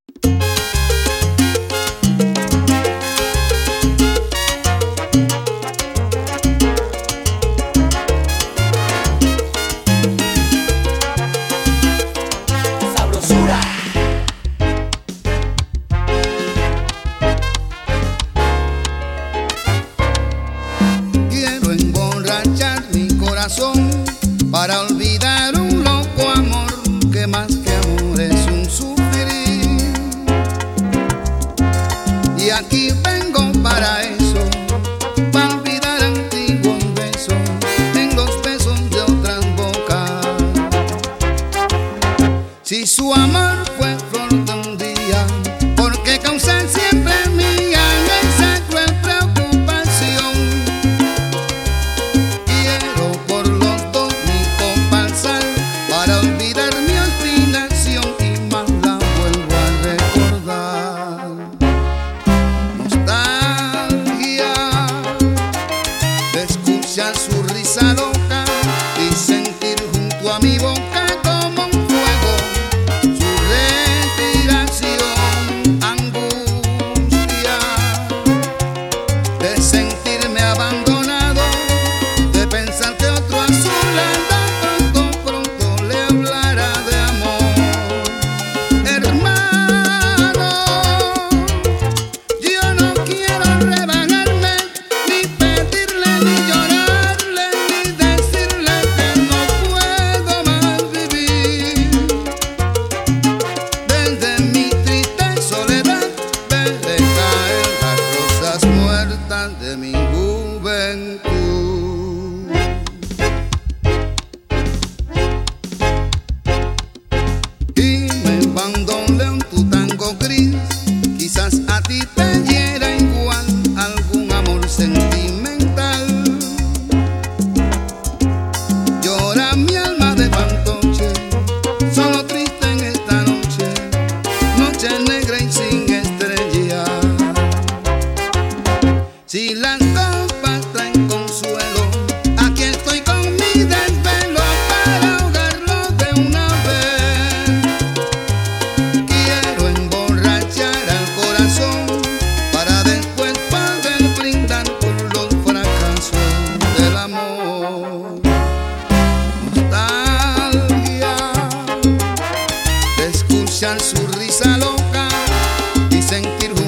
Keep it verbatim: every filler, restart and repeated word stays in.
Para olvidar un loco amor que más que amor es un sufrir. Y aquí vengo para eso, para olvidar antiguos besos en los besos de otras bocas. Si su amor fue flor de un día, porque causé siempre mía esa cruel preocupación. Quiero por los dos mi copa alzar para olvidar mi obstinación y más la vuelvo a recordar. Nostalgia de escuchar su risa loca y sentir junto a mi boca como un fuego su respiración. Angustia de sentirme abandonado, de pensar que otro a su lado pronto, pronto le hablará de amor. Hermano, yo no quiero rebajarme, ni pedirle, ni llorarle, ni decirle que no puedo más vivir. Desde mi triste soledad veré caer las rosas muertas de mi juventud. Dime, bandoneón, tu tango gris, quizás a ti te hiera igual algún amor sentimental. Llora mi alma de fantoche, solo triste en esta noche, noche negra y sin estrella. Si las copas traen consuelo, aquí estoy con mi desvelo para ahogarlo de una vez. Quiero emborrachar al corazón para después poder brindar por los fracasos del amor. Nostalgia de escuchar su risa loca y sentir